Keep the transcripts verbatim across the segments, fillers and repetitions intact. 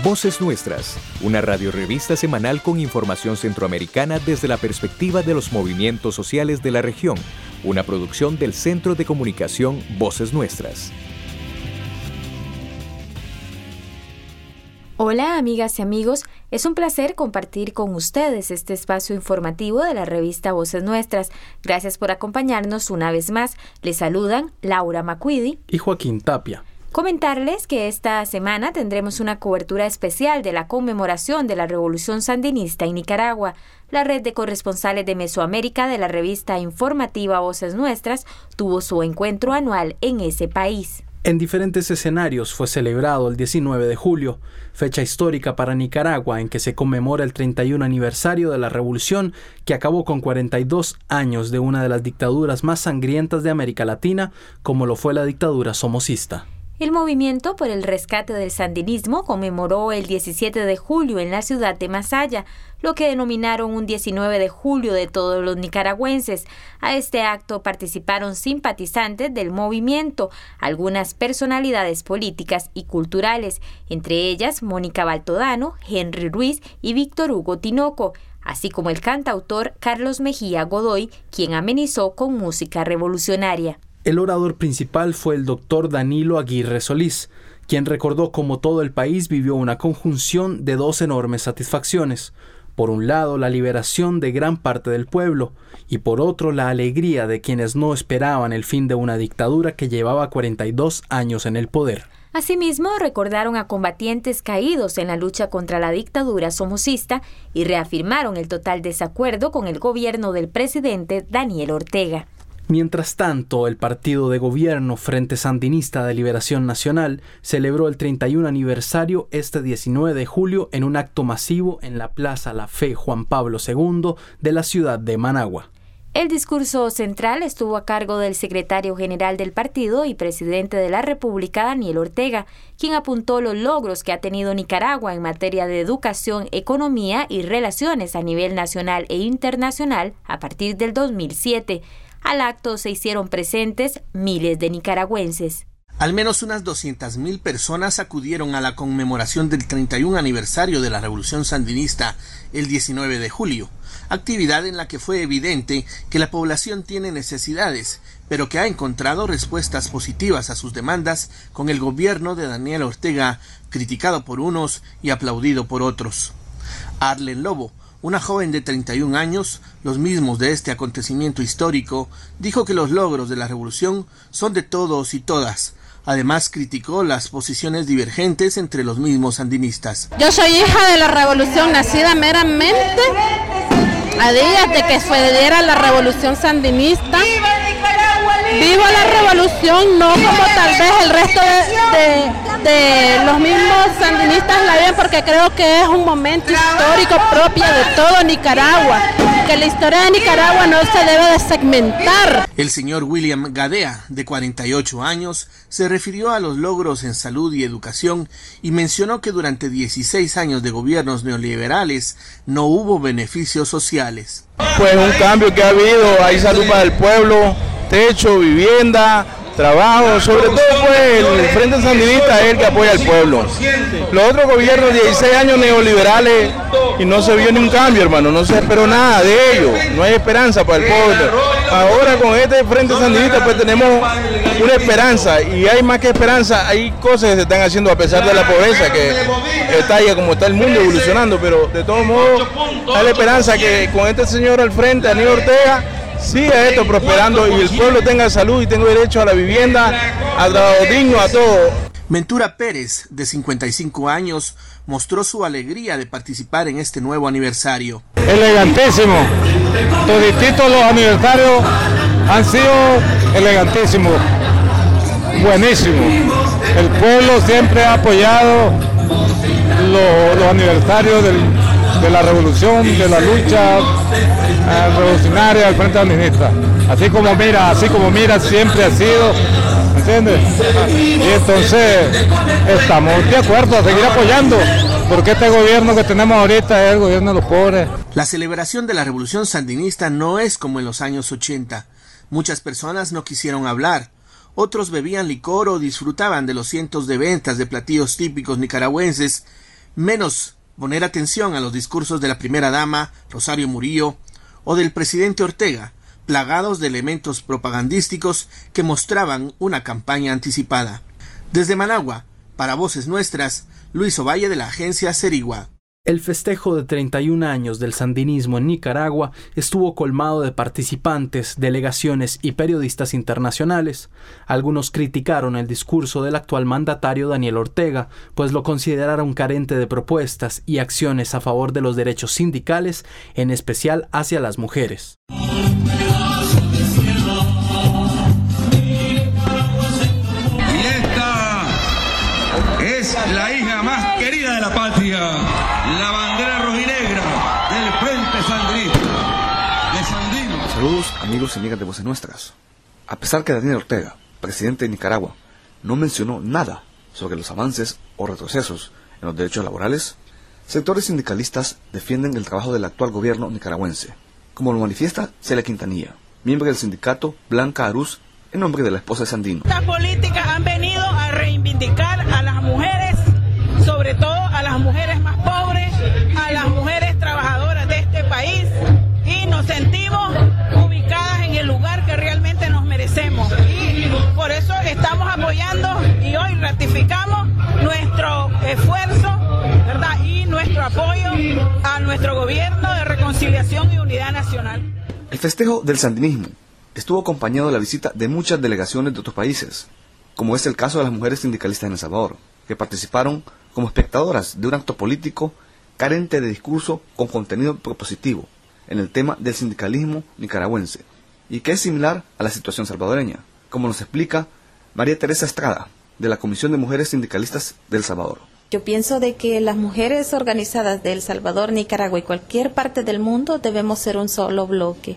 Voces Nuestras, una radiorevista semanal con información centroamericana desde la perspectiva de los movimientos sociales de la región, una producción del Centro de Comunicación Voces Nuestras. Hola amigas y amigos, es un placer compartir con ustedes este espacio informativo de la revista Voces Nuestras. Gracias por acompañarnos una vez más. Les saludan Laura Macuidi y Joaquín Tapia. Comentarles que esta semana tendremos una cobertura especial de la conmemoración de la Revolución Sandinista en Nicaragua. La red de corresponsales de Mesoamérica de la revista informativa Voces Nuestras tuvo su encuentro anual en ese país. En diferentes escenarios fue celebrado el diecinueve de julio, fecha histórica para Nicaragua en que se conmemora el treinta y uno aniversario de la revolución que acabó con cuarenta y dos años de una de las dictaduras más sangrientas de América Latina, como lo fue la dictadura somocista. El movimiento por el rescate del sandinismo conmemoró el diecisiete de julio en la ciudad de Masaya, lo que denominaron un diecinueve de julio de todos los nicaragüenses. A este acto participaron simpatizantes del movimiento, algunas personalidades políticas y culturales, entre ellas Mónica Baltodano, Henry Ruiz y Víctor Hugo Tinoco, así como el cantautor Carlos Mejía Godoy, quien amenizó con música revolucionaria. El orador principal fue el doctor Danilo Aguirre Solís, quien recordó cómo todo el país vivió una conjunción de dos enormes satisfacciones. Por un lado, la liberación de gran parte del pueblo, y por otro, la alegría de quienes no esperaban el fin de una dictadura que llevaba cuarenta y dos años en el poder. Asimismo, recordaron a combatientes caídos en la lucha contra la dictadura somocista y reafirmaron el total desacuerdo con el gobierno del presidente Daniel Ortega. Mientras tanto, el partido de gobierno Frente Sandinista de Liberación Nacional celebró el treinta y uno aniversario este diecinueve de julio en un acto masivo en la Plaza La Fe Juan Pablo segundo de la ciudad de Managua. El discurso central estuvo a cargo del secretario general del partido y presidente de la República, Daniel Ortega, quien apuntó los logros que ha tenido Nicaragua en materia de educación, economía y relaciones a nivel nacional e internacional a partir del dos mil siete. Al acto se hicieron presentes miles de nicaragüenses. Al menos unas doscientas mil personas acudieron a la conmemoración del treinta y uno aniversario de la Revolución Sandinista el diecinueve de julio, actividad en la que fue evidente que la población tiene necesidades, pero que ha encontrado respuestas positivas a sus demandas con el gobierno de Daniel Ortega, criticado por unos y aplaudido por otros. Arlen Lobo, una joven de treinta y un años, los mismos de este acontecimiento histórico, dijo que los logros de la revolución son de todos y todas. Además, criticó las posiciones divergentes entre los mismos sandinistas. Yo soy hija de la revolución, nacida meramente a días de que se diera la revolución sandinista. ¡Viva la revolución! No como tal vez el resto de, de, de los mismos sandinistas la ven, porque creo que es un momento histórico propio de todo Nicaragua, que la historia de Nicaragua no se debe de segmentar. El señor William Gadea, de cuarenta y ocho años, se refirió a los logros en salud y educación y mencionó que durante dieciséis años de gobiernos neoliberales no hubo beneficios sociales. Pues un cambio que ha habido, hay salud para el pueblo, techo, vivienda, trabajo, sobre todo pues el Frente Sandinista es el que apoya al pueblo. Los otros gobiernos, dieciséis años neoliberales y no se vio ni un cambio, hermano, no se esperó nada de ellos, no hay esperanza para el pueblo. Ahora con este Frente Sandinista pues tenemos una esperanza y hay más que esperanza, hay cosas que se están haciendo a pesar de la pobreza que está ahí como está el mundo evolucionando, pero de todos modos hay la esperanza que con este señor al frente, Daniel Ortega, siga esto prosperando y el pueblo tenga salud y tenga derecho a la vivienda, a trabajo digno, a todo. Ventura Pérez, de cincuenta y cinco años, mostró su alegría de participar en este nuevo aniversario. Elegantísimo, todititos los aniversarios han sido elegantísimos, buenísimo. El pueblo siempre ha apoyado los, los aniversarios del, de la revolución, de la lucha eh, revolucionaria del Frente Sandinista. Así como mira, así como mira siempre ha sido, ¿entiendes? Y entonces estamos de acuerdo a seguir apoyando, porque este gobierno que tenemos ahorita es el gobierno de los pobres. La celebración de la Revolución Sandinista no es como en los años ochenta. Muchas personas no quisieron hablar. Otros bebían licor o disfrutaban de los cientos de ventas de platillos típicos nicaragüenses, menos poner atención a los discursos de la primera dama, Rosario Murillo, o del presidente Ortega, plagados de elementos propagandísticos que mostraban una campaña anticipada. Desde Managua, para Voces Nuestras, Luis Ovalle de la agencia Cerigua. El festejo de treinta y un años del sandinismo en Nicaragua estuvo colmado de participantes, delegaciones y periodistas internacionales. Algunos criticaron el discurso del actual mandatario Daniel Ortega, pues lo consideraron carente de propuestas y acciones a favor de los derechos sindicales, en especial hacia las mujeres. Es la hija más querida de la patria, la bandera rojinegra del Frente Sandinista de Sandino. Saludos amigos y amigas de Voces Nuestras. A pesar que Daniel Ortega, presidente de Nicaragua, no mencionó nada sobre los avances o retrocesos en los derechos laborales, sectores sindicalistas defienden el trabajo del actual gobierno nicaragüense, como lo manifiesta Celia Quintanilla, miembro del sindicato Blanca Arús, en nombre de la esposa de Sandino. Estas políticas han venido a reivindicar a las mujeres, sobre todo a las mujeres más pobres, a las mujeres trabajadoras de este país, y nos sentimos ubicadas en el lugar que realmente nos merecemos. Y por eso estamos apoyando y hoy ratificamos nuestro esfuerzo, ¿verdad? Y nuestro apoyo a nuestro gobierno de reconciliación y unidad nacional. El festejo del sandinismo estuvo acompañado de la visita de muchas delegaciones de otros países, como es el caso de las mujeres sindicalistas en El Salvador, que participaron como espectadoras de un acto político carente de discurso con contenido propositivo en el tema del sindicalismo nicaragüense, y que es similar a la situación salvadoreña, como nos explica María Teresa Estrada, de la Comisión de Mujeres Sindicalistas de El Salvador. Yo pienso de que las mujeres organizadas de El Salvador, Nicaragua y cualquier parte del mundo debemos ser un solo bloque.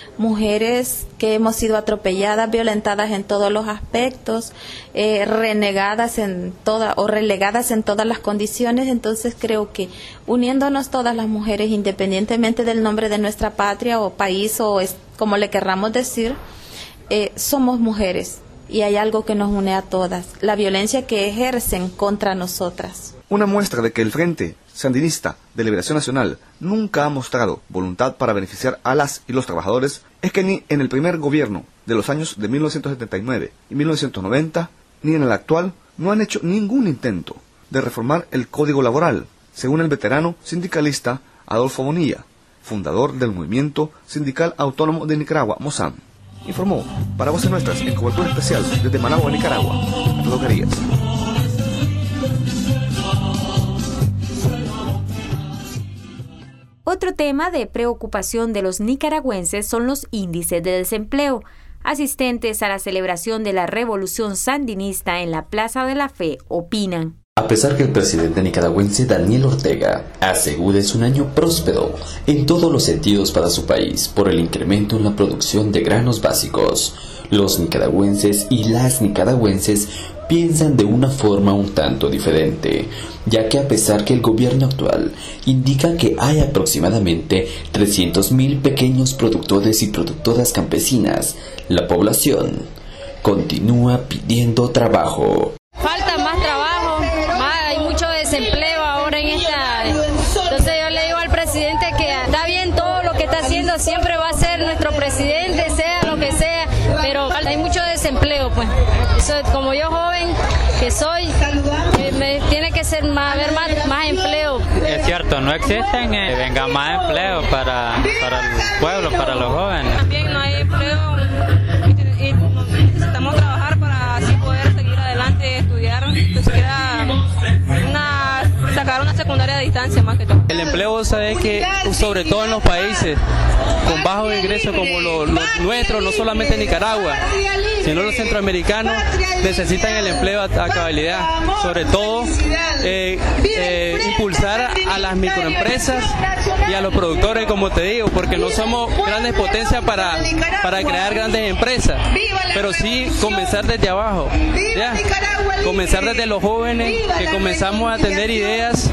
Mujeres que hemos sido atropelladas, violentadas en todos los aspectos, eh, renegadas en toda o relegadas en todas las condiciones. Entonces creo que uniéndonos todas las mujeres, independientemente del nombre de nuestra patria o país o es, como le querramos decir, eh, somos mujeres y hay algo que nos une a todas: la violencia que ejercen contra nosotras. Una muestra de que el Frente Sandinista de Liberación Nacional nunca ha mostrado voluntad para beneficiar a las y los trabajadores es que ni en el primer gobierno de los años de mil novecientos setenta y nueve y mil novecientos noventa, ni en el actual, no han hecho ningún intento de reformar el Código Laboral, según el veterano sindicalista Adolfo Bonilla, fundador del Movimiento Sindical Autónomo de Nicaragua, MOSAN. Informó para Voces Nuestras en cobertura especial desde Managua, Nicaragua, Alfredo Carías. Otro tema de preocupación de los nicaragüenses son los índices de desempleo. Asistentes a la celebración de la Revolución Sandinista en la Plaza de la Fe opinan. A pesar que el presidente nicaragüense Daniel Ortega asegura es un año próspero en todos los sentidos para su país por el incremento en la producción de granos básicos, los nicaragüenses y las nicaragüenses piensan de una forma un tanto diferente, ya que a pesar que el gobierno actual indica que hay aproximadamente trescientos mil pequeños productores y productoras campesinas, la población continúa pidiendo trabajo. Falta más trabajo, más, hay mucho desempleo ahora en esta. Entonces yo le digo al presidente que está bien todo lo que está haciendo, siempre va a ser nuestro presidente, sea lo que sea, pero hay mucho desempleo, pues. Eso, como yo joven que soy, eh, me tiene que ser más, haber más, más empleo. Es cierto, no existen, eh, venga más empleo para, para el pueblo, para los jóvenes. También no hay empleo y, y necesitamos trabajar para así poder seguir adelante, estudiar, pues queda una, sacar una secundaria de distancia más que todo. El empleo, sabe que sobre todo en los países con bajos ingresos como los lo nuestros, no solamente Nicaragua, sino los centroamericanos, necesitan el empleo a, a cabalidad. Sobre todo eh, eh, impulsar a las microempresas y a los productores, como te digo, porque no somos grandes potencias para, para crear grandes empresas, pero sí comenzar desde abajo, ¿ya? Comenzar desde los jóvenes, que comenzamos a tener ideas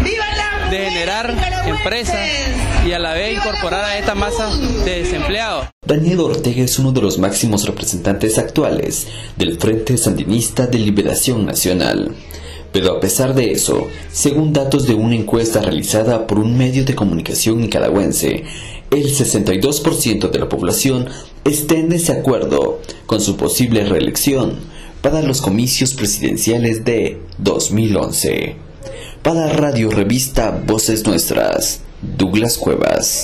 de generar empresas y a la vez incorporar a esta masa de desempleados. Daniel Ortega es uno de los máximos representantes actuales del Frente Sandinista de Liberación Nacional. Pero a pesar de eso, según datos de una encuesta realizada por un medio de comunicación nicaragüense, el sesenta y dos por ciento de la población está en desacuerdo con su posible reelección para los comicios presidenciales de dos mil once. Para Radio Revista Voces Nuestras, Douglas Cuevas.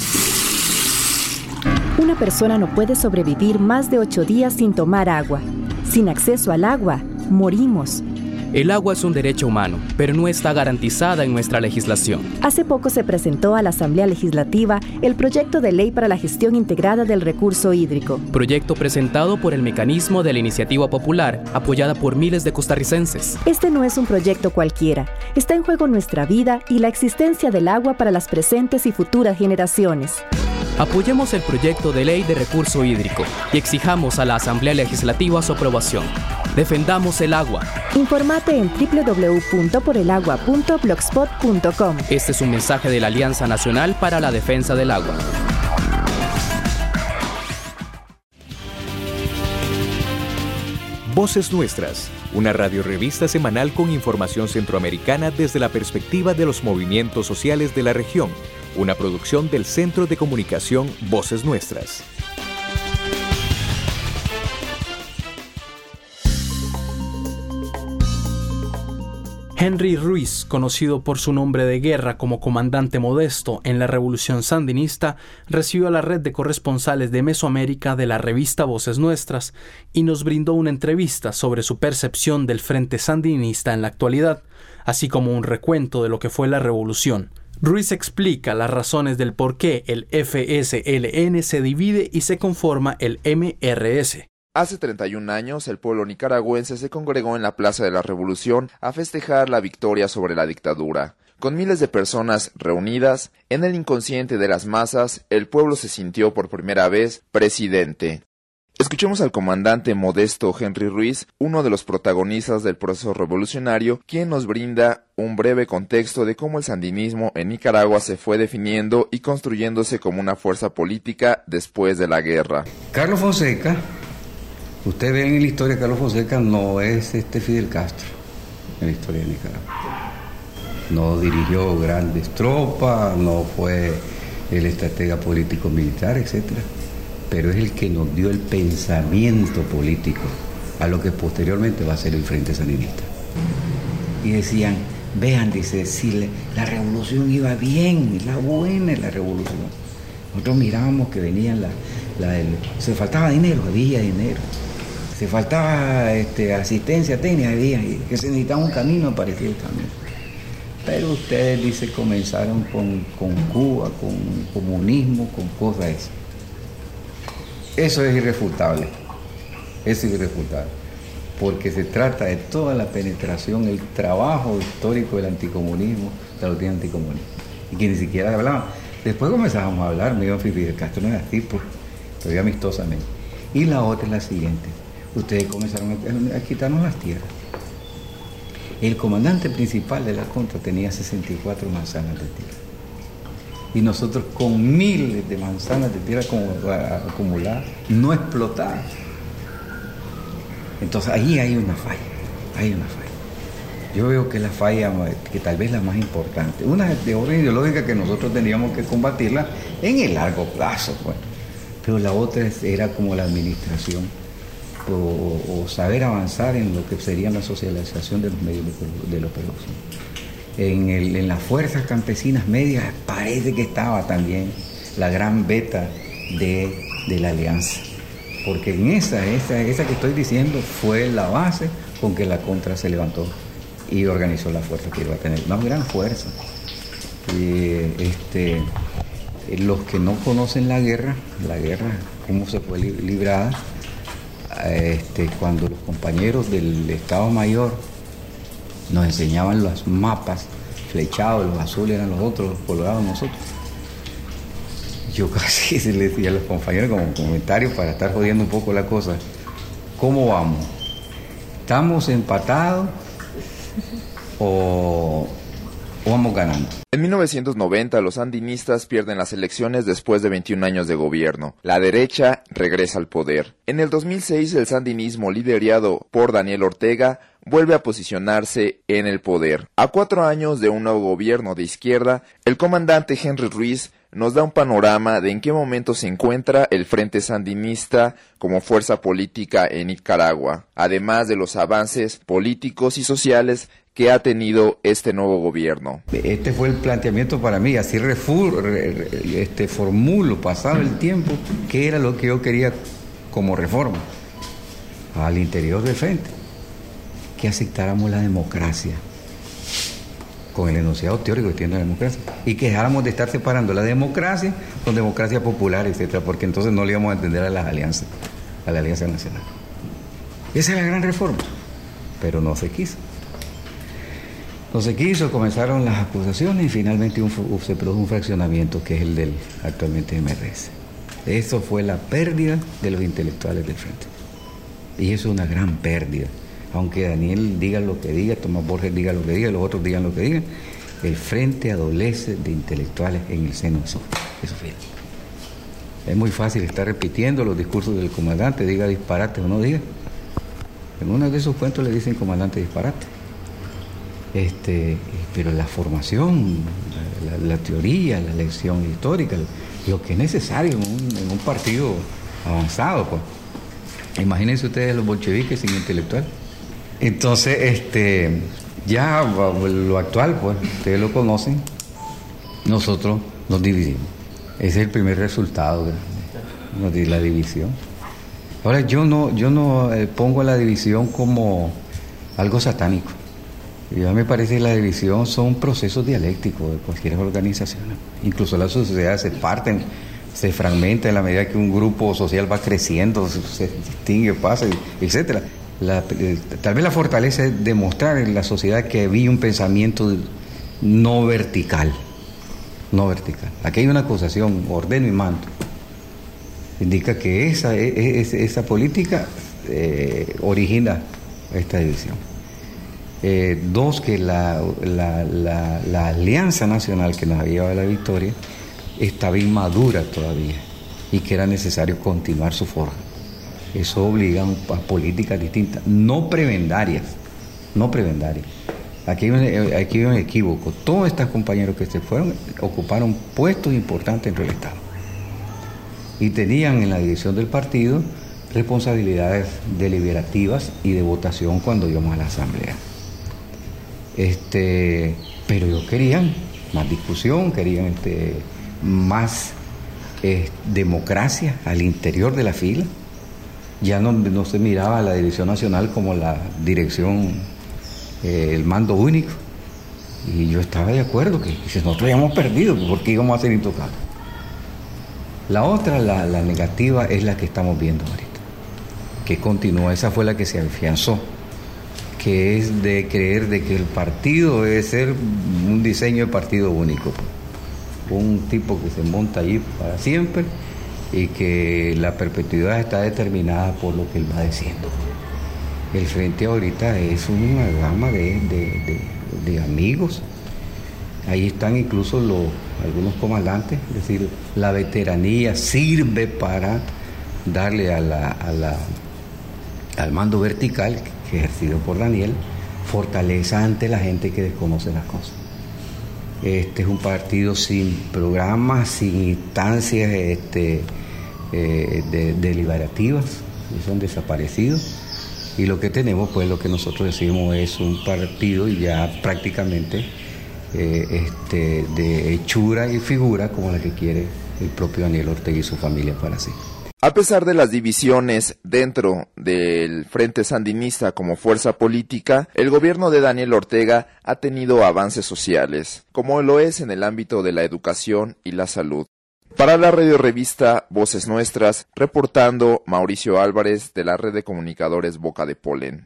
Una persona no puede sobrevivir más de ocho días sin tomar agua. Sin acceso al agua, morimos. El agua es un derecho humano, pero no está garantizada en nuestra legislación. Hace poco se presentó a la Asamblea Legislativa el proyecto de ley para la gestión integrada del recurso hídrico. Proyecto presentado por el mecanismo de la Iniciativa Popular, apoyada por miles de costarricenses. Este no es un proyecto cualquiera. Está en juego nuestra vida y la existencia del agua para las presentes y futuras generaciones. Apoyemos el proyecto de ley de recurso hídrico y exijamos a la Asamblea Legislativa su aprobación. Defendamos el agua. Infórmate en doble u doble u doble u punto por el agua punto blogspot punto com. Este es un mensaje de la Alianza Nacional para la Defensa del Agua. Voces Nuestras, una radiorevista semanal con información centroamericana desde la perspectiva de los movimientos sociales de la región, una producción del Centro de Comunicación Voces Nuestras. Henry Ruiz, conocido por su nombre de guerra como Comandante Modesto en la Revolución Sandinista, recibió a la red de corresponsales de Mesoamérica de la revista Voces Nuestras y nos brindó una entrevista sobre su percepción del Frente Sandinista en la actualidad, así como un recuento de lo que fue la revolución. Ruiz explica las razones del por qué el F S L N se divide y se conforma el M R S. Hace treinta y un años, el pueblo nicaragüense se congregó en la Plaza de la Revolución a festejar la victoria sobre la dictadura. Con miles de personas reunidas, en el inconsciente de las masas, el pueblo se sintió por primera vez presidente. Escuchemos al comandante Modesto Henry Ruiz, uno de los protagonistas del proceso revolucionario, quien nos brinda un breve contexto de cómo el sandinismo en Nicaragua se fue definiendo y construyéndose como una fuerza política después de la guerra. Carlos Fonseca, usted ve en la historia de Carlos Fonseca, no es este Fidel Castro en la historia de Nicaragua. No dirigió grandes tropas, no fue el estratega político-militar, etcétera. Pero es el que nos dio el pensamiento político a lo que posteriormente va a ser el Frente Sandinista. Y decían, vean, dice, si le, la revolución iba bien, la buena la revolución. Nosotros mirábamos que venían, la, la, el, se faltaba dinero, había dinero. Se faltaba este, asistencia técnica, había, que se necesitaba un camino, aparecía el camino. Pero ustedes, dice, comenzaron con, con Cuba, con comunismo, con cosas esas. Eso es irrefutable, eso es irrefutable, porque se trata de toda la penetración, el trabajo histórico del anticomunismo, de la doctrina anticomunista, y que ni siquiera hablaban. Después comenzábamos a hablar, me iba a Fidel Castro, no es así, pues, todavía amistosamente. Y la otra es la siguiente, ustedes comenzaron a, a quitarnos las tierras. El comandante principal de la contra tenía sesenta y cuatro manzanas de tierra. Y nosotros con miles de manzanas de tierra acumuladas, no explotadas. Entonces ahí hay una falla, hay una falla. Yo veo que la falla, que tal vez la más importante, una de orden ideológica que nosotros teníamos que combatirla en el largo plazo, pues. Pero la otra era como la administración, o, o saber avanzar en lo que sería la socialización de los medios de, de la producción. En, el, en las fuerzas campesinas medias parece que estaba también la gran beta de, de la alianza, porque en esa, esa, esa que estoy diciendo fue la base con que la contra se levantó y organizó la fuerza que iba a tener, una gran fuerza. Y, este, los que no conocen la guerra, la guerra, cómo se fue librada, este, cuando los compañeros del Estado Mayor nos enseñaban los mapas flechados, los azules eran los otros, los colorados nosotros. Yo casi se les decía a los compañeros como comentarios para estar jodiendo un poco la cosa. ¿Cómo vamos? ¿Estamos empatados o, o vamos ganando? En mil novecientos noventa, los sandinistas pierden las elecciones después de veintiún años de gobierno. La derecha regresa al poder. En el dos mil seis, el sandinismo, liderado por Daniel Ortega, vuelve a posicionarse en el poder. A cuatro años de un nuevo gobierno de izquierda, el comandante Henry Ruiz nos da un panorama de en qué momento se encuentra el Frente Sandinista como fuerza política en Nicaragua, además de los avances políticos y sociales que ha tenido este nuevo gobierno. Este fue el planteamiento para mí, así refu, re, este, formulo, pasado el tiempo, qué era lo que yo quería como reforma al interior del Frente, que aceptáramos la democracia, con el enunciado teórico que tiene la democracia, y que dejáramos de estar separando la democracia con democracia popular, etcétera, porque entonces no le íbamos a entender a las alianzas, a la Alianza Nacional. Esa es la gran reforma, pero no se quiso. No se quiso, comenzaron las acusaciones y finalmente un, se produjo un fraccionamiento que es el del actualmente M R S. Eso fue la pérdida de los intelectuales del Frente. Y eso es una gran pérdida. Aunque Daniel diga lo que diga, Tomás Borges diga lo que diga, los otros digan lo que digan, el Frente adolece de intelectuales en el seno de su, de su fila. Es muy fácil estar repitiendo los discursos del comandante, diga disparate o no diga. En uno de sus cuentos le dicen comandante disparate. Este, pero la formación, la, la teoría, la lección histórica, lo que es necesario en un, en un partido avanzado, pues. Imagínense ustedes los bolcheviques sin intelectual. Entonces, este, ya lo actual, pues, ustedes lo conocen, nosotros nos dividimos. Ese es el primer resultado de la división. Ahora, yo no, yo no eh, pongo la división como algo satánico. Y a mí me parece que la división son procesos dialécticos de cualquier organización. Incluso las sociedades se parten, se fragmentan en la medida que un grupo social va creciendo, se distingue, pasa, etcétera. La, tal vez la fortaleza es demostrar en la sociedad que había un pensamiento no vertical, no vertical. Aquí hay una acusación, ordeno y mando. Indica que esa, esa, esa política eh, origina esta división. Eh, dos, que la, la, la, la alianza nacional que nos había llevado a la victoria estaba inmadura todavía y que era necesario continuar su forja. Eso obliga a políticas distintas, no prebendarias, no prebendarias. Aquí hay, un, aquí hay un equívoco. Todos estos compañeros que se fueron ocuparon puestos importantes dentro del Estado y tenían en la dirección del partido responsabilidades deliberativas y de votación cuando íbamos a la asamblea. Este, pero ellos querían más discusión, querían este, más eh, democracia al interior de la fila. Ya no, no se miraba a la Dirección Nacional como la dirección, eh, el mando único. Y yo estaba de acuerdo que si nosotros habíamos perdido, ¿por qué íbamos a ser intocados? La otra, la, la negativa, es la que estamos viendo ahorita, que continúa, esa fue la que se afianzó, que es de creer de que el partido debe ser un diseño de partido único, un tipo que se monta allí para siempre y que la perpetuidad está determinada por lo que él va diciendo. El Frente ahorita es una gama de, de, de, de amigos. Ahí están incluso los, algunos comandantes, es decir, la veteranía sirve para darle a la, a la, al mando vertical, que es ejercido por Daniel, fortaleza ante la gente que desconoce las cosas. Este es un partido sin programas, sin instancias este, eh, de, deliberativas, que son desaparecidos. Y lo que tenemos, pues lo que nosotros decimos es un partido ya prácticamente eh, este, de hechura y figura como la que quiere el propio Daniel Ortega y su familia para sí. A pesar de las divisiones dentro del Frente Sandinista como fuerza política, el gobierno de Daniel Ortega ha tenido avances sociales, como lo es en el ámbito de la educación y la salud. Para la radio revista Voces Nuestras, reportando Mauricio Álvarez de la red de comunicadores Boca de Polen.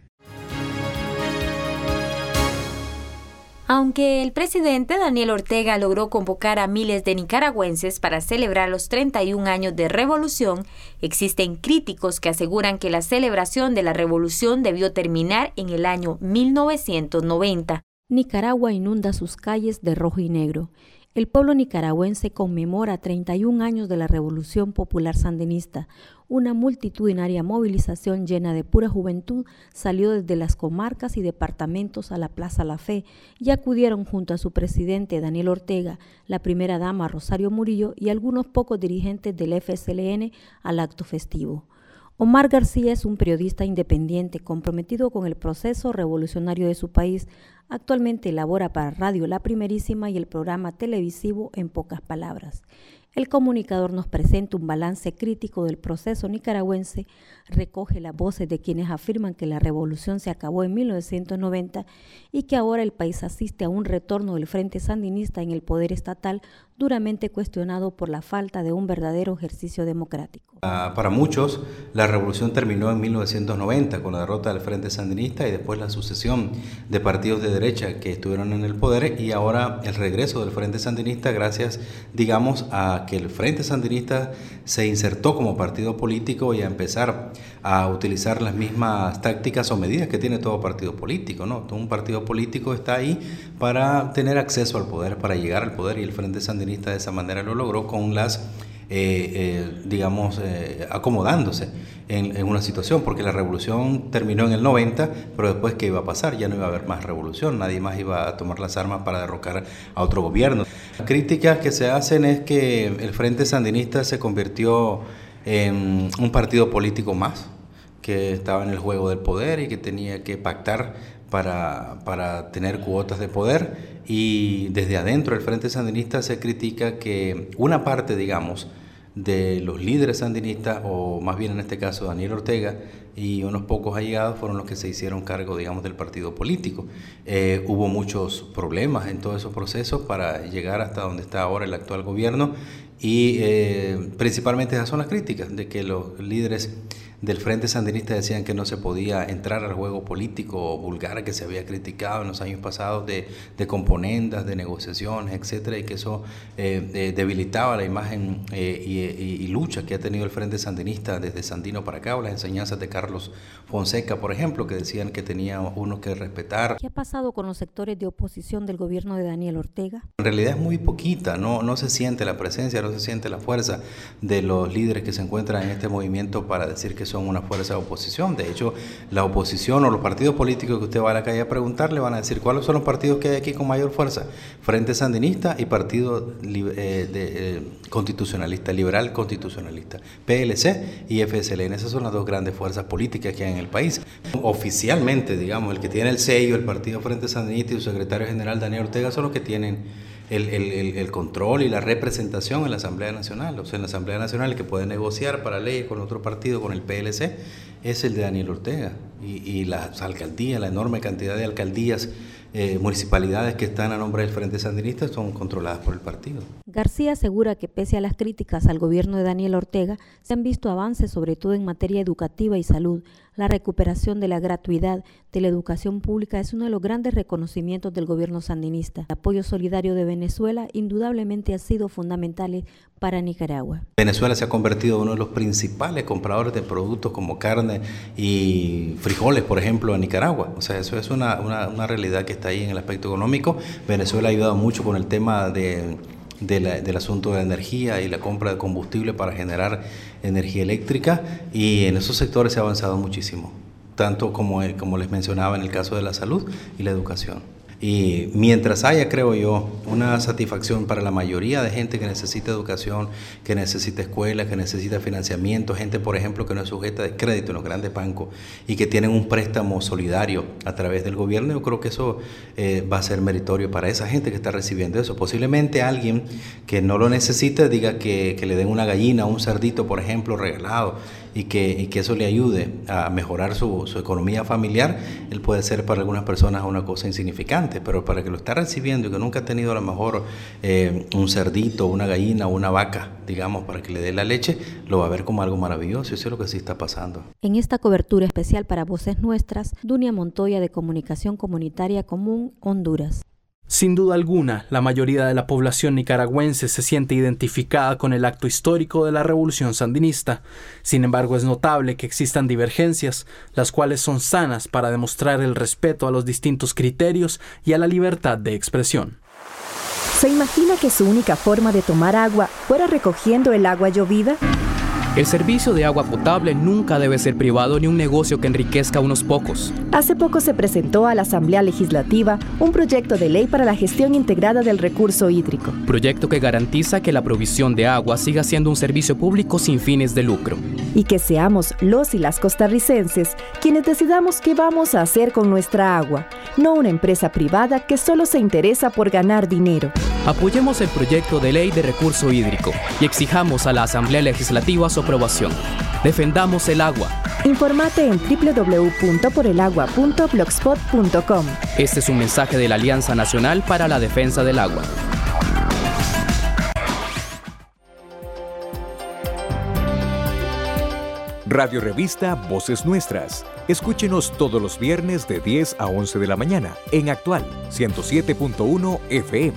Aunque el presidente Daniel Ortega logró convocar a miles de nicaragüenses para celebrar los treinta y un años de revolución, existen críticos que aseguran que la celebración de la revolución debió terminar en el año mil novecientos noventa. Nicaragua inunda sus calles de rojo y negro. El pueblo nicaragüense conmemora treinta y un años de la Revolución Popular Sandinista. Una multitudinaria movilización llena de pura juventud salió desde las comarcas y departamentos a la Plaza La Fe y acudieron junto a su presidente Daniel Ortega, la primera dama Rosario Murillo y algunos pocos dirigentes del F S L N al acto festivo. Omar García es un periodista independiente comprometido con el proceso revolucionario de su país. Actualmente labora para Radio La Primerísima y el programa televisivo En Pocas Palabras. El comunicador nos presenta un balance crítico del proceso nicaragüense, recoge las voces de quienes afirman que la revolución se acabó en mil novecientos noventa y que ahora el país asiste a un retorno del Frente Sandinista en el poder estatal, duramente cuestionado por la falta de un verdadero ejercicio democrático. Uh, para muchos, la revolución terminó en mil novecientos noventa con la derrota del Frente Sandinista y después la sucesión de partidos de derecha que estuvieron en el poder y ahora el regreso del Frente Sandinista gracias, digamos, a que el Frente Sandinista se insertó como partido político y a empezar a utilizar las mismas tácticas o medidas que tiene todo partido político, ¿no? Todo un partido político está ahí para tener acceso al poder, para llegar al poder y el Frente Sandinista de esa manera lo logró con las Eh, eh, digamos, eh, acomodándose en, en una situación, porque la revolución terminó en el noventa, pero después ¿qué iba a pasar? Ya no iba a haber más revolución, nadie más iba a tomar las armas para derrocar a otro gobierno. Las críticas que se hacen es que el Frente Sandinista se convirtió en un partido político más, que estaba en el juego del poder y que tenía que pactar para, para tener cuotas de poder. Y desde adentro del Frente Sandinista se critica que una parte, digamos, de los líderes sandinistas, o más bien en este caso Daniel Ortega y unos pocos allegados, fueron los que se hicieron cargo, digamos, del partido político. Eh, hubo muchos problemas en todos esos procesos para llegar hasta donde está ahora el actual gobierno y eh, principalmente esas son las críticas, de que los líderes del Frente Sandinista decían que no se podía entrar al juego político vulgar que se había criticado en los años pasados de, de componendas, de negociaciones, etcétera, y que eso eh, eh, debilitaba la imagen eh, y, y, y lucha que ha tenido el Frente Sandinista desde Sandino para acá, o las enseñanzas de Carlos Fonseca, por ejemplo, que decían que tenía uno que respetar. ¿Qué ha pasado con los sectores de oposición del gobierno de Daniel Ortega? En realidad es muy poquita, no, no se siente la presencia, no se siente la fuerza de los líderes que se encuentran en este movimiento para decir que son una fuerza de oposición. De hecho, la oposición o los partidos políticos que usted va a la calle a preguntar le van a decir cuáles son los partidos que hay aquí con mayor fuerza: Frente Sandinista y Partido eh, de, eh, Constitucionalista, Liberal Constitucionalista, P L C y F S L N. Esas son las dos grandes fuerzas políticas que hay en el país. Oficialmente, digamos, el que tiene el sello, el Partido Frente Sandinista y su secretario general Daniel Ortega son los que tienen El, el, el control y la representación en la Asamblea Nacional. O sea, en la Asamblea Nacional el que puede negociar para leyes con otro partido, con el P L C, es el de Daniel Ortega. Y, y las alcaldías, la enorme cantidad de alcaldías, eh, municipalidades que están a nombre del Frente Sandinista son controladas por el partido. García asegura que pese a las críticas al gobierno de Daniel Ortega, se han visto avances sobre todo en materia educativa y salud. La recuperación de la gratuidad de la educación pública es uno de los grandes reconocimientos del gobierno sandinista. El apoyo solidario de Venezuela indudablemente ha sido fundamental para Nicaragua. Venezuela se ha convertido en uno de los principales compradores de productos como carne y frijoles, por ejemplo, en Nicaragua. O sea, eso es una, una, una realidad que está ahí en el aspecto económico. Venezuela ha ayudado mucho con el tema de... De la, del asunto de la energía y la compra de combustible para generar energía eléctrica, y en esos sectores se ha avanzado muchísimo, tanto como, como les mencionaba en el caso de la salud y la educación. Y mientras haya, creo yo, una satisfacción para la mayoría de gente que necesita educación, que necesita escuelas, que necesita financiamiento, gente, por ejemplo, que no es sujeta de crédito en los grandes bancos y que tienen un préstamo solidario a través del gobierno, yo creo que eso eh, va a ser meritorio para esa gente que está recibiendo eso. Posiblemente alguien que no lo necesite diga que, que le den una gallina o un cerdito, por ejemplo, regalado, y que, y que eso le ayude a mejorar su, su economía familiar. Él puede ser para algunas personas una cosa insignificante, pero para que lo está recibiendo y que nunca ha tenido a lo mejor eh, un cerdito, una gallina o una vaca, digamos, para que le dé la leche, lo va a ver como algo maravilloso. Eso es lo que sí está pasando. En esta cobertura especial para Voces Nuestras, Dunia Montoya, de Comunicación Comunitaria Común, Honduras. Sin duda alguna, la mayoría de la población nicaragüense se siente identificada con el acto histórico de la Revolución Sandinista. Sin embargo, es notable que existan divergencias, las cuales son sanas para demostrar el respeto a los distintos criterios y a la libertad de expresión. ¿Se imagina que su única forma de tomar agua fuera recogiendo el agua llovida? El servicio de agua potable nunca debe ser privado ni un negocio que enriquezca a unos pocos. Hace poco se presentó a la Asamblea Legislativa un proyecto de ley para la gestión integrada del recurso hídrico. Proyecto que garantiza que la provisión de agua siga siendo un servicio público sin fines de lucro. Y que seamos los y las costarricenses quienes decidamos qué vamos a hacer con nuestra agua, no una empresa privada que solo se interesa por ganar dinero. Apoyemos el proyecto de ley de recurso hídrico y exijamos a la Asamblea Legislativa su aprobación. Defendamos el agua. Informate en doble u doble u doble u punto por el agua punto blogspot punto com. Este es un mensaje de la Alianza Nacional para la Defensa del Agua. Radio Revista Voces Nuestras. Escúchenos todos los viernes de diez a once de la mañana en Actual ciento siete punto uno F M.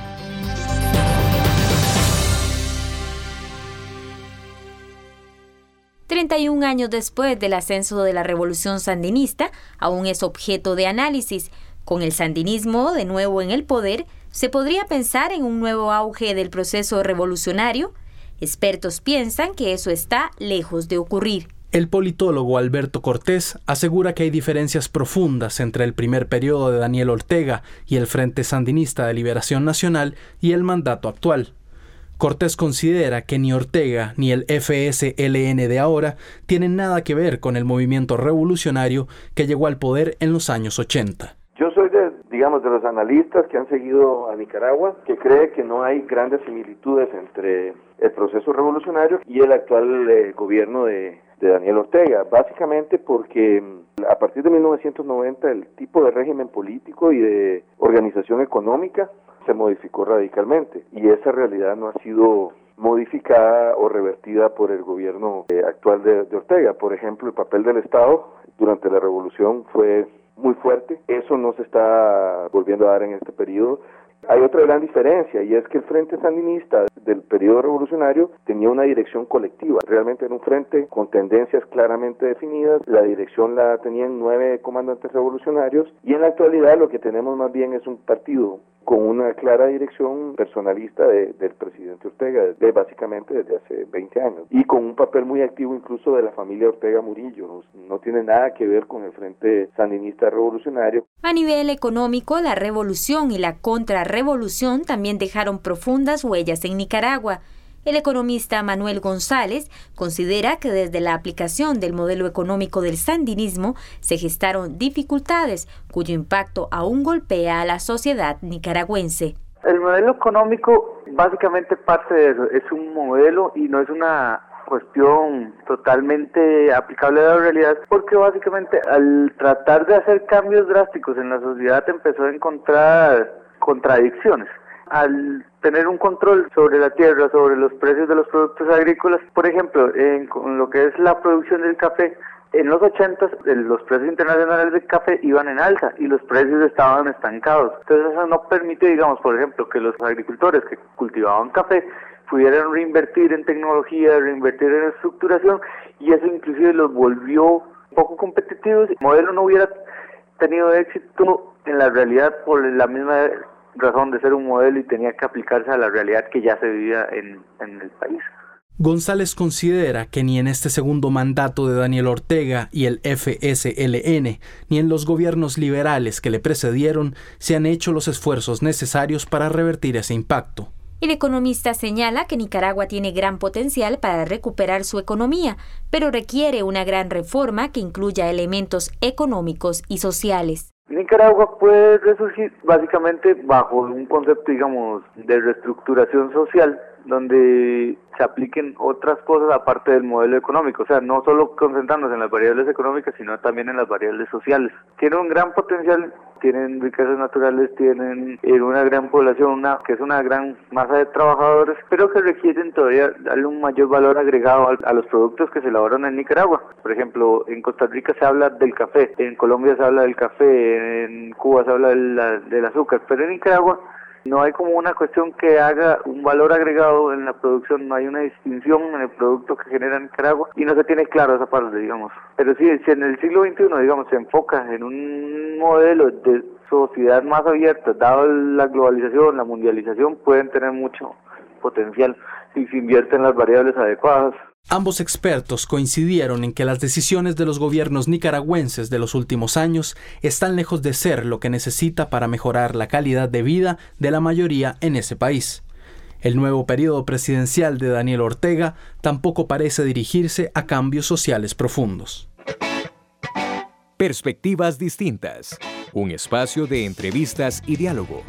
treinta y un años después del ascenso de la revolución sandinista, aún es objeto de análisis. Con el sandinismo de nuevo en el poder, ¿se podría pensar en un nuevo auge del proceso revolucionario? Expertos piensan que eso está lejos de ocurrir. El politólogo Alberto Cortés asegura que hay diferencias profundas entre el primer periodo de Daniel Ortega y el Frente Sandinista de Liberación Nacional y el mandato actual. Cortés considera que ni Ortega ni el F S L N de ahora tienen nada que ver con el movimiento revolucionario que llegó al poder en los años ochenta. Yo soy de, digamos, de los analistas que han seguido a Nicaragua, que cree que no hay grandes similitudes entre el proceso revolucionario y el actual eh, gobierno de, de Daniel Ortega, básicamente porque a partir de mil novecientos noventa el tipo de régimen político y de organización económica se modificó radicalmente y esa realidad no ha sido modificada o revertida por el gobierno eh, actual de, de Ortega. Por ejemplo, el papel del Estado durante la revolución fue muy fuerte, eso no se está volviendo a dar en este periodo. Hay otra gran diferencia y es que el Frente Sandinista del periodo revolucionario tenía una dirección colectiva, realmente era un frente con tendencias claramente definidas, la dirección la tenían nueve comandantes revolucionarios y en la actualidad lo que tenemos más bien es un partido con una clara dirección personalista de, del presidente Ortega, de, básicamente desde hace veinte años, y con un papel muy activo incluso de la familia Ortega Murillo, no, no tiene nada que ver con el Frente Sandinista Revolucionario. A nivel económico, la revolución y la contrarrevolución también dejaron profundas huellas en Nicaragua. El economista Manuel González considera que desde la aplicación del modelo económico del sandinismo se gestaron dificultades cuyo impacto aún golpea a la sociedad nicaragüense. El modelo económico básicamente parte de eso, es un modelo y no es una cuestión totalmente aplicable a la realidad, porque básicamente al tratar de hacer cambios drásticos en la sociedad empezó a encontrar contradicciones. Al tener un control sobre la tierra, sobre los precios de los productos agrícolas, por ejemplo, en con lo que es la producción del café, en los ochentas los precios internacionales del café iban en alza y los precios estaban estancados. Entonces eso no permite, digamos, por ejemplo, que los agricultores que cultivaban café pudieran reinvertir en tecnología, reinvertir en estructuración y eso inclusive los volvió poco competitivos. El modelo no hubiera tenido éxito en la realidad por la misma razón de ser un modelo y tenía que aplicarse a la realidad que ya se vivía en, en el país. González considera que ni en este segundo mandato de Daniel Ortega y el F S L N, ni en los gobiernos liberales que le precedieron, se han hecho los esfuerzos necesarios para revertir ese impacto. El economista señala que Nicaragua tiene gran potencial para recuperar su economía, pero requiere una gran reforma que incluya elementos económicos y sociales. Nicaragua puede resurgir básicamente bajo un concepto, digamos, de reestructuración social, donde se apliquen otras cosas aparte del modelo económico, o sea, no solo concentrarnos en las variables económicas, sino también en las variables sociales. Tienen un gran potencial, tienen riquezas naturales, tienen una gran población, una que es una gran masa de trabajadores, pero que requieren todavía darle un mayor valor agregado a, a los productos que se elaboran en Nicaragua. Por ejemplo, en Costa Rica se habla del café, en Colombia se habla del café, en Cuba se habla de la, del azúcar, pero en Nicaragua No hay como una cuestión que haga un valor agregado en la producción, no hay una distinción en el producto que genera Nicaragua y no se tiene claro esa parte, digamos. Pero sí, si en el siglo veintiuno, digamos, se enfoca en un modelo de sociedad más abierta, dado la globalización, la mundialización, pueden tener mucho potencial si se invierten las variables adecuadas. Ambos expertos coincidieron en que las decisiones de los gobiernos nicaragüenses de los últimos años están lejos de ser lo que necesita para mejorar la calidad de vida de la mayoría en ese país. El nuevo periodo presidencial de Daniel Ortega tampoco parece dirigirse a cambios sociales profundos. Perspectivas distintas. Un espacio de entrevistas y diálogo.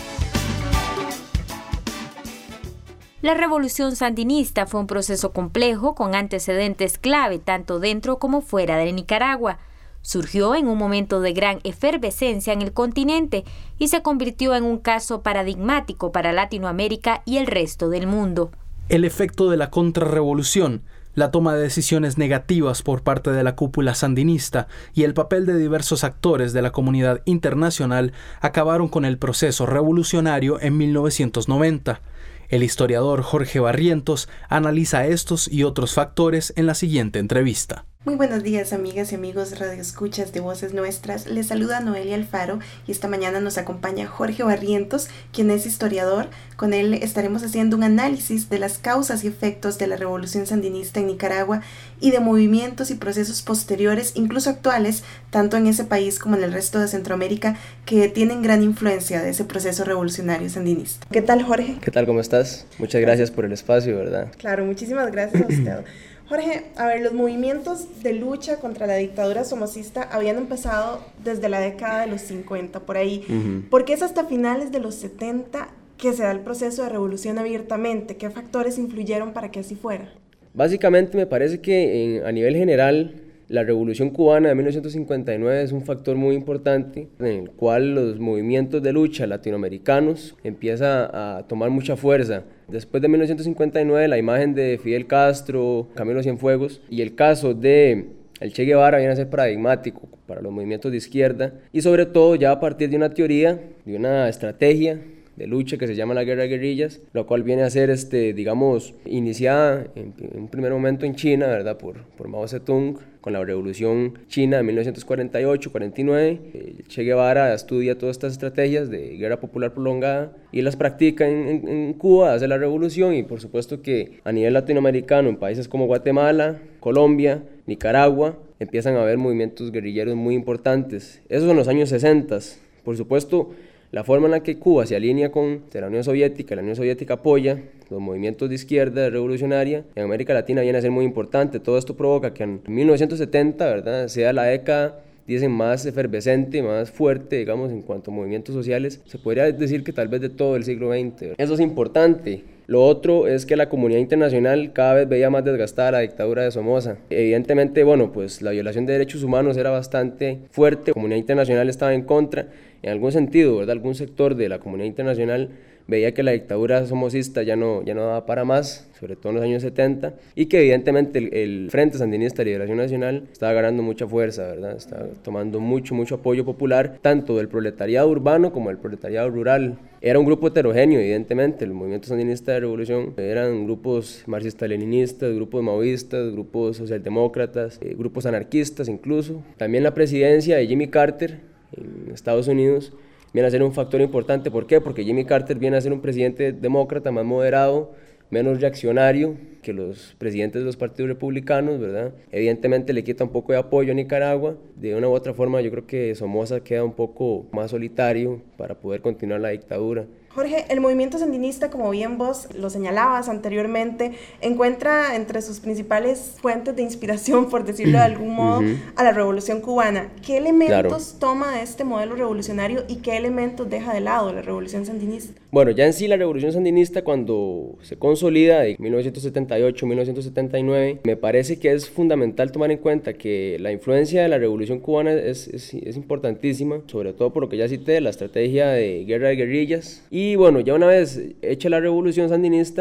La revolución sandinista fue un proceso complejo con antecedentes clave tanto dentro como fuera de Nicaragua. Surgió en un momento de gran efervescencia en el continente y se convirtió en un caso paradigmático para Latinoamérica y el resto del mundo. El efecto de la contrarrevolución, la toma de decisiones negativas por parte de la cúpula sandinista y el papel de diversos actores de la comunidad internacional acabaron con el proceso revolucionario en mil novecientos noventa. El historiador Jorge Barrientos analiza estos y otros factores en la siguiente entrevista. Muy buenos días, amigas y amigos radioescuchas de Voces Nuestras. Les saluda Noelia Alfaro y esta mañana nos acompaña Jorge Barrientos, quien es historiador. Con él estaremos haciendo un análisis de las causas y efectos de la revolución sandinista en Nicaragua y de movimientos y procesos posteriores, incluso actuales, tanto en ese país como en el resto de Centroamérica, que tienen gran influencia de ese proceso revolucionario sandinista. ¿Qué tal, Jorge? ¿Qué tal? ¿Cómo estás? Muchas gracias por el espacio, ¿verdad? Claro, muchísimas gracias a usted. Jorge, a ver, los movimientos de lucha contra la dictadura somocista habían empezado desde la década de los cincuenta, por ahí. Uh-huh. ¿Por qué es hasta finales de los setenta que se da el proceso de revolución abiertamente? ¿Qué factores influyeron para que así fuera? Básicamente me parece que en, a nivel general la Revolución Cubana de mil novecientos cincuenta y nueve es un factor muy importante en el cual los movimientos de lucha latinoamericanos empiezan a tomar mucha fuerza. Después de mil novecientos cincuenta y nueve, la imagen de Fidel Castro, Camilo Cienfuegos y el caso de el Che Guevara viene a ser paradigmático para los movimientos de izquierda y sobre todo ya a partir de una teoría, de una estrategia de lucha que se llama la guerra de guerrillas, lo cual viene a ser, este, digamos, iniciada en, en un primer momento en China, ¿verdad? Por, por Mao Zedong, con la Revolución China de mil novecientos cuarenta y ocho cuarenta y nueve. El Che Guevara estudia todas estas estrategias de guerra popular prolongada y las practica en, en, en Cuba, hace la revolución y por supuesto que a nivel latinoamericano, en países como Guatemala, Colombia, Nicaragua, empiezan a haber movimientos guerrilleros muy importantes. Esos son los años sesenta. Por supuesto, la forma en la que Cuba se alinea con la Unión Soviética, la Unión Soviética apoya los movimientos de izquierda revolucionaria, en América Latina viene a ser muy importante. Todo esto provoca que en mil novecientos setenta, ¿verdad?, sea la década, dicen, más efervescente, más fuerte, digamos, en cuanto a movimientos sociales. Se podría decir que tal vez de todo el siglo veinte, ¿verdad? Eso es importante. Lo otro es que la comunidad internacional cada vez veía más desgastada la dictadura de Somoza. Evidentemente, bueno, pues la violación de derechos humanos era bastante fuerte, la comunidad internacional estaba en contra, en algún sentido, ¿verdad? Algún sector de la comunidad internacional veía que la dictadura somocista ya no, ya no daba para más, sobre todo en los años setenta, y que evidentemente el, el Frente Sandinista de Liberación Nacional estaba ganando mucha fuerza, ¿verdad? Estaba tomando mucho, mucho apoyo popular, tanto del proletariado urbano como del proletariado rural. Era un grupo heterogéneo, evidentemente, el movimiento sandinista de revolución eran grupos marxistas-leninistas, grupos maoístas, grupos socialdemócratas, eh, grupos anarquistas incluso. También la presidencia de Jimmy Carter en Estados Unidos viene a ser un factor importante. ¿Por qué? Porque Jimmy Carter viene a ser un presidente demócrata más moderado, menos reaccionario que los presidentes de los partidos republicanos, ¿verdad? Evidentemente le quita un poco de apoyo a Nicaragua. De una u otra forma yo creo que Somoza queda un poco más solitario para poder continuar la dictadura. Jorge, el movimiento sandinista, como bien vos lo señalabas anteriormente, encuentra entre sus principales fuentes de inspiración, por decirlo de algún modo, uh-huh. a la Revolución Cubana. ¿Qué elementos claro. toma de este modelo revolucionario y qué elementos deja de lado la Revolución Sandinista? Bueno, ya en sí la Revolución Sandinista, cuando se consolida en mil novecientos setenta y ocho a mil novecientos setenta y nueve, me parece que es fundamental tomar en cuenta que la influencia de la Revolución Cubana es, es, es importantísima, sobre todo por lo que ya cité, la estrategia de guerra de guerrillas. Y Y bueno, ya una vez hecha la revolución sandinista,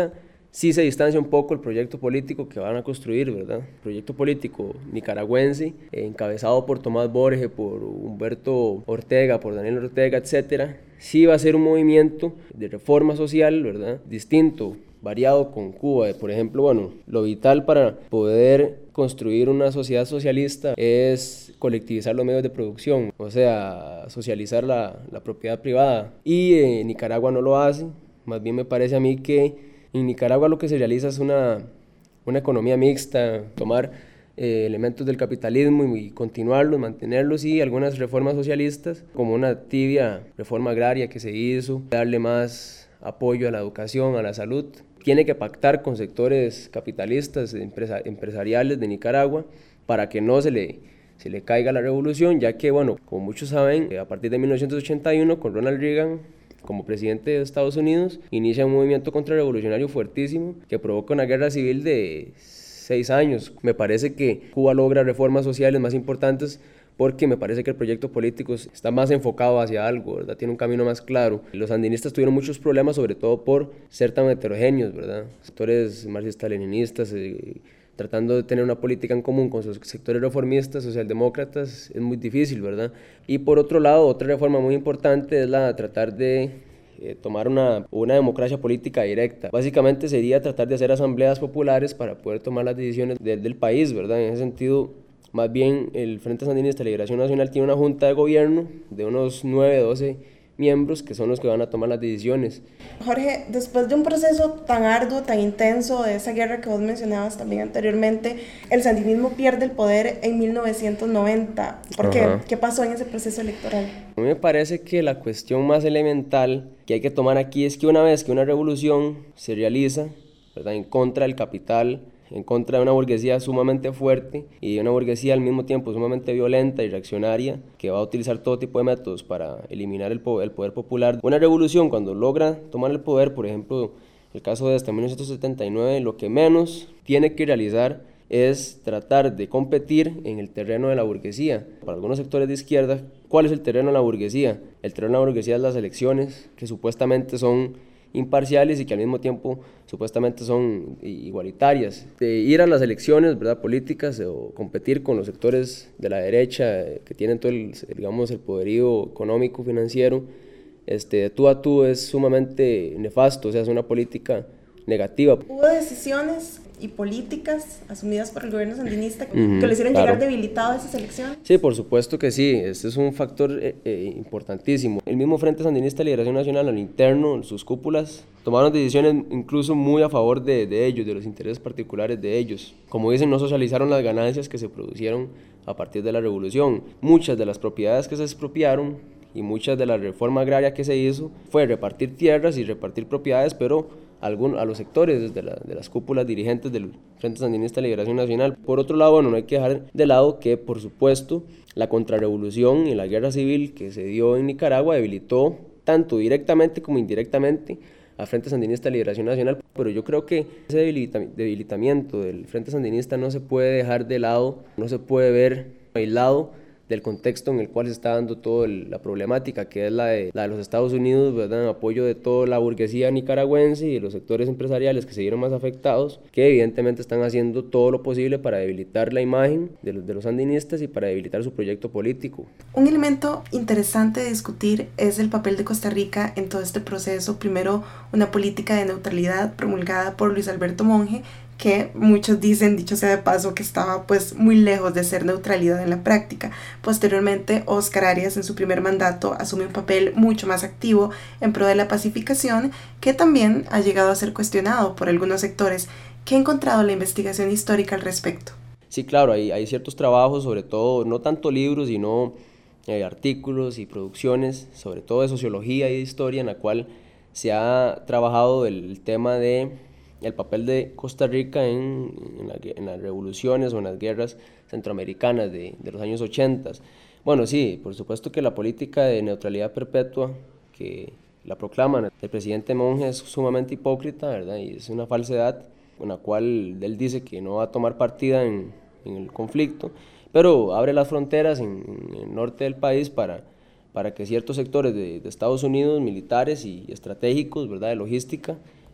sí se distancia un poco el proyecto político que van a construir, ¿verdad? El proyecto político nicaragüense, eh, encabezado por Tomás Borges, por Humberto Ortega, por Daniel Ortega, etcétera, sí va a ser un movimiento de reforma social, ¿verdad? Distinto, variado con Cuba. Por ejemplo, bueno, lo vital para poder construir una sociedad socialista es colectivizar los medios de producción, o sea, socializar la, la propiedad privada. Y eh, Nicaragua no lo hace, más bien me parece a mí que en Nicaragua lo que se realiza es una, una economía mixta, tomar eh, elementos del capitalismo y, y continuarlos, mantenerlos, y algunas reformas socialistas, como una tibia reforma agraria que se hizo, darle más apoyo a la educación, a la salud. Tiene que pactar con sectores capitalistas, empresa, empresariales de Nicaragua, para que no se le, se le caiga la revolución, ya que, bueno, como muchos saben, a partir de mil novecientos ochenta y uno, con Ronald Reagan como presidente de Estados Unidos, inicia un movimiento contrarrevolucionario fuertísimo que provoca una guerra civil de seis años. Me parece que Cuba logra reformas sociales más importantes porque me parece que el proyecto político está más enfocado hacia algo, ¿verdad? Tiene un camino más claro. Los sandinistas tuvieron muchos problemas, sobre todo por ser tan heterogéneos, ¿verdad? Sectores marxistas-leninistas, eh, tratando de tener una política en común con sus sectores reformistas, socialdemócratas, es muy difícil, ¿verdad? Y por otro lado, otra reforma muy importante es la de tratar de eh, tomar una, una democracia política directa. Básicamente sería tratar de hacer asambleas populares para poder tomar las decisiones de, del país, ¿verdad? En ese sentido, más bien el Frente Sandinista de Liberación Nacional tiene una junta de gobierno de unos nueve, doce miembros que son los que van a tomar las decisiones. Jorge, después de un proceso tan arduo, tan intenso, de esa guerra que vos mencionabas también anteriormente, el sandinismo pierde el poder en mil novecientos noventa. ¿Por qué? ¿Qué pasó en ese proceso electoral? A mí me parece que la cuestión más elemental que hay que tomar aquí es que una vez que una revolución se realiza, ¿verdad?, en contra del capital, en contra de una burguesía sumamente fuerte y de una burguesía al mismo tiempo sumamente violenta y reaccionaria, que va a utilizar todo tipo de métodos para eliminar el poder, el poder popular. Una revolución, cuando logra tomar el poder, por ejemplo, el caso de hasta mil novecientos setenta y nueve, lo que menos tiene que realizar es tratar de competir en el terreno de la burguesía. Para algunos sectores de izquierda, ¿cuál es el terreno de la burguesía? El terreno de la burguesía es las elecciones, que supuestamente son imparciales y que al mismo tiempo supuestamente son igualitarias. De ir a las elecciones, ¿verdad?, políticas, o competir con los sectores de la derecha que tienen todo el, digamos, el poderío económico, financiero, este, de tú a tú, es sumamente nefasto, o sea, es una política negativa. Hubo decisiones y políticas asumidas por el gobierno sandinista que uh-huh, lo hicieron claro. llegar debilitado a esas elecciones. Sí, por supuesto que sí, este es un factor eh, eh, importantísimo. El mismo Frente Sandinista de Liberación Nacional, al interno, sus cúpulas, tomaron decisiones incluso muy a favor de, de ellos, de los intereses particulares de ellos. Como dicen, no socializaron las ganancias que se produjeron a partir de la revolución. Muchas de las propiedades que se expropiaron y muchas de la reforma agraria que se hizo fue repartir tierras y repartir propiedades, pero Algún, a los sectores de, la, de las cúpulas dirigentes del Frente Sandinista de Liberación Nacional. Por otro lado, bueno, no hay que dejar de lado que, por supuesto, la contrarrevolución y la guerra civil que se dio en Nicaragua debilitó tanto directamente como indirectamente al Frente Sandinista de Liberación Nacional, pero yo creo que ese debilita, debilitamiento del Frente Sandinista no se puede dejar de lado, no se puede ver aislado del contexto en el cual se está dando toda la problemática, que es la de, la de los Estados Unidos, ¿verdad?, en apoyo de toda la burguesía nicaragüense y de los sectores empresariales que se vieron más afectados, que evidentemente están haciendo todo lo posible para debilitar la imagen de los, de los sandinistas y para debilitar su proyecto político. Un elemento interesante de discutir es el papel de Costa Rica en todo este proceso. Primero, una política de neutralidad promulgada por Luis Alberto Monge, que muchos dicen, dicho sea de paso, que estaba pues muy lejos de ser neutralidad en la práctica. Posteriormente, Óscar Arias en su primer mandato asume un papel mucho más activo en pro de la pacificación, que también ha llegado a ser cuestionado por algunos sectores. ¿Qué ha encontrado la investigación histórica al respecto? Sí, claro, hay, hay ciertos trabajos, sobre todo, no tanto libros, sino eh, artículos y producciones, sobre todo de sociología y de historia, en la cual se ha trabajado el, el tema de el papel de Costa Rica en, en, la, en las revoluciones o en las guerras centroamericanas de, de los años ochenta. Bueno, sí, por supuesto que la política de neutralidad perpetua que la proclaman el presidente Monge es sumamente hipócrita, ¿verdad? Y es una falsedad con la cual él dice que no va a tomar partida en, en el conflicto, pero abre las fronteras en, en el norte del país para, para que ciertos sectores de, de Estados Unidos, militares y estratégicos, ¿verdad?, de logística,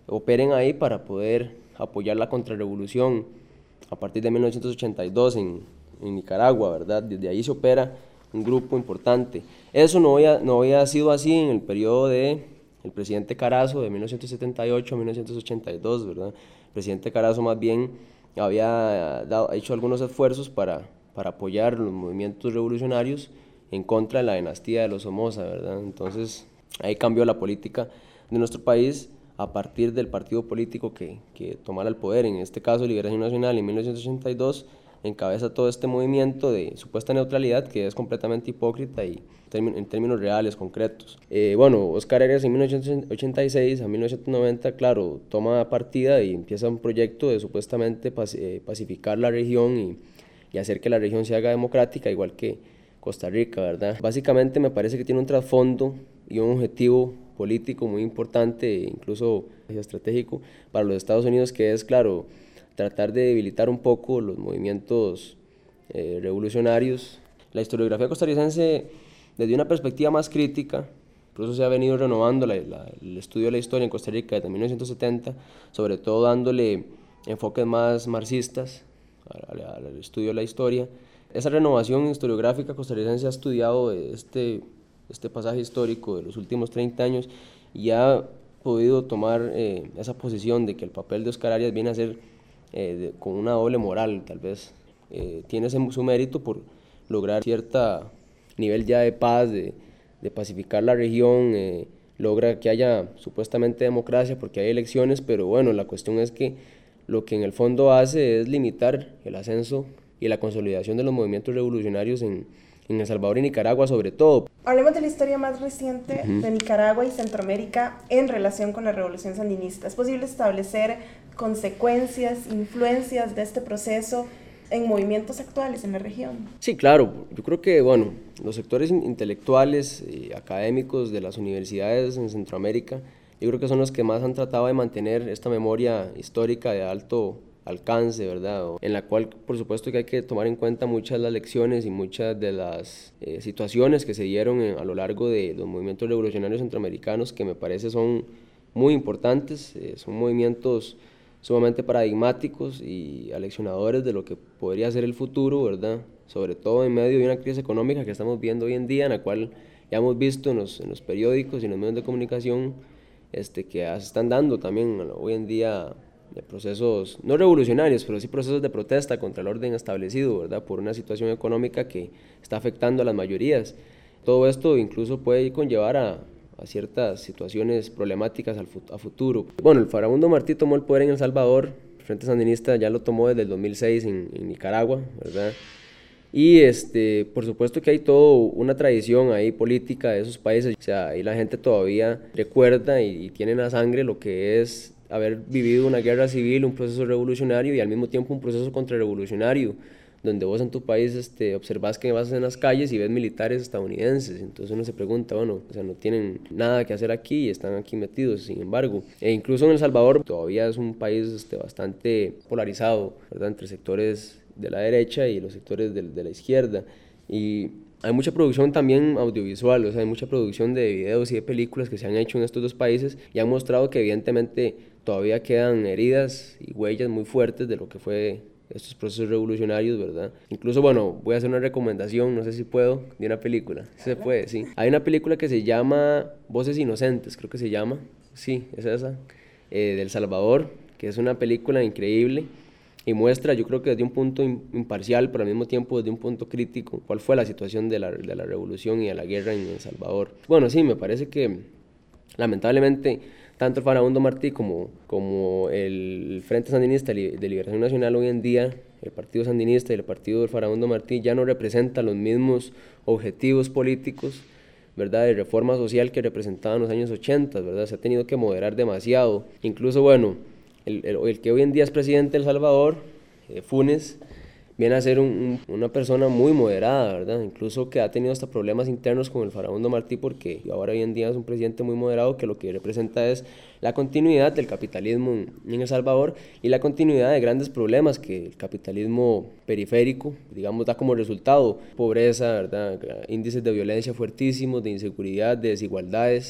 operen ahí para poder apoyar la contrarrevolución a partir de mil novecientos ochenta y dos en, en Nicaragua, ¿verdad? Desde ahí se opera un grupo importante. Eso no había, no había sido así en el periodo de el presidente Carazo de mil novecientos setenta y ocho a mil novecientos ochenta y dos, ¿verdad? El presidente Carazo más bien había dado, hecho algunos esfuerzos para, para apoyar los movimientos revolucionarios en contra de la dinastía de los Somoza, ¿verdad? Entonces ahí cambió la política de nuestro país a partir del partido político que, que tomara el poder, en este caso Liberación Nacional en mil novecientos ochenta y dos, encabeza todo este movimiento de supuesta neutralidad que es completamente hipócrita y en términos reales, concretos. Eh, bueno, Óscar Arias en mil novecientos ochenta y seis a mil novecientos noventa, claro, toma partida y empieza un proyecto de supuestamente pacificar la región y, y hacer que la región se haga democrática, igual que Costa Rica, ¿verdad? Básicamente me parece que tiene un trasfondo y un objetivo político muy importante, incluso estratégico para los Estados Unidos, que es, claro, tratar de debilitar un poco los movimientos eh, revolucionarios. La historiografía costarricense, desde una perspectiva más crítica, por eso se ha venido renovando la, la, el estudio de la historia en Costa Rica desde mil novecientos setenta, sobre todo dándole enfoques más marxistas al, al estudio de la historia. Esa renovación historiográfica costarricense ha estudiado este, este pasaje histórico de los últimos treinta años y ha podido tomar eh, esa posición de que el papel de Óscar Arias viene a ser eh, de, con una doble moral, tal vez. Eh, tiene ese, su mérito por lograr cierto nivel ya de paz, de, de pacificar la región, eh, logra que haya supuestamente democracia porque hay elecciones, pero bueno, la cuestión es que lo que en el fondo hace es limitar el ascenso y la consolidación de los movimientos revolucionarios en, en El Salvador y Nicaragua sobre todo. Hablemos de la historia más reciente uh-huh. de Nicaragua y Centroamérica en relación con la Revolución Sandinista. ¿Es posible establecer consecuencias, influencias de este proceso en movimientos actuales en la región? Sí, claro. Yo creo que, bueno, los sectores intelectuales y académicos de las universidades en Centroamérica, yo creo que son los que más han tratado de mantener esta memoria histórica de alto alcance, ¿verdad? En la cual, por supuesto, que hay que tomar en cuenta muchas de las lecciones y muchas de las eh, situaciones que se dieron en, a lo largo de los movimientos revolucionarios centroamericanos, que me parece son muy importantes, eh, son movimientos sumamente paradigmáticos y aleccionadores de lo que podría ser el futuro, ¿verdad? Sobre todo en medio de una crisis económica que estamos viendo hoy en día, en la cual ya hemos visto en los, en los periódicos y en los medios de comunicación este, que se están dando también hoy en día de procesos, no revolucionarios, pero sí procesos de protesta contra el orden establecido, ¿verdad? Por una situación económica que está afectando a las mayorías. Todo esto incluso puede conllevar a, a ciertas situaciones problemáticas al fut- a futuro. Bueno, el Farabundo Martí tomó el poder en El Salvador, el Frente Sandinista ya lo tomó desde el dos mil seis en, en Nicaragua, ¿verdad? Y este, por supuesto que hay toda una tradición ahí política de esos países, o sea, ahí la gente todavía recuerda y, y tiene en la sangre lo que es haber vivido una guerra civil, un proceso revolucionario y al mismo tiempo un proceso contrarrevolucionario, donde vos en tu país este, observás que vas en las calles y ves militares estadounidenses, entonces uno se pregunta, bueno, o sea, no tienen nada que hacer aquí y están aquí metidos, sin embargo, e incluso en El Salvador todavía es un país este, bastante polarizado, ¿verdad? Entre sectores de la derecha y los sectores de, de la izquierda, y hay mucha producción también audiovisual, o sea, hay mucha producción de videos y de películas que se han hecho en estos dos países y han mostrado que evidentemente todavía quedan heridas y huellas muy fuertes de lo que fue estos procesos revolucionarios, ¿verdad? Incluso, bueno, voy a hacer una recomendación, no sé si puedo, de una película. Se puede, sí. Hay una película que se llama Voces Inocentes, creo que se llama, sí, es esa, eh, de El Salvador, que es una película increíble y muestra, yo creo que desde un punto imparcial, pero al mismo tiempo desde un punto crítico, cuál fue la situación de la, de la revolución y de la guerra en El Salvador. Bueno, sí, me parece que lamentablemente tanto el Farabundo Martí como, como el Frente Sandinista de Liberación Nacional hoy en día, el Partido Sandinista y el Partido del Farabundo Martí ya no representan los mismos objetivos políticos, ¿verdad?, de reforma social que representaban en los años ochenta, ¿verdad? Se ha tenido que moderar demasiado. Incluso, bueno, el, el, el que hoy en día es presidente de El Salvador, eh, Funes, viene a ser un, un, una persona muy moderada, ¿verdad? Incluso que ha tenido hasta problemas internos con el Farabundo Martí porque ahora hoy en día es un presidente muy moderado que lo que representa es la continuidad del capitalismo en, en El Salvador y la continuidad de grandes problemas que el capitalismo periférico, digamos, da como resultado. Pobreza, ¿verdad? Índices de violencia fuertísimos, de inseguridad, de desigualdades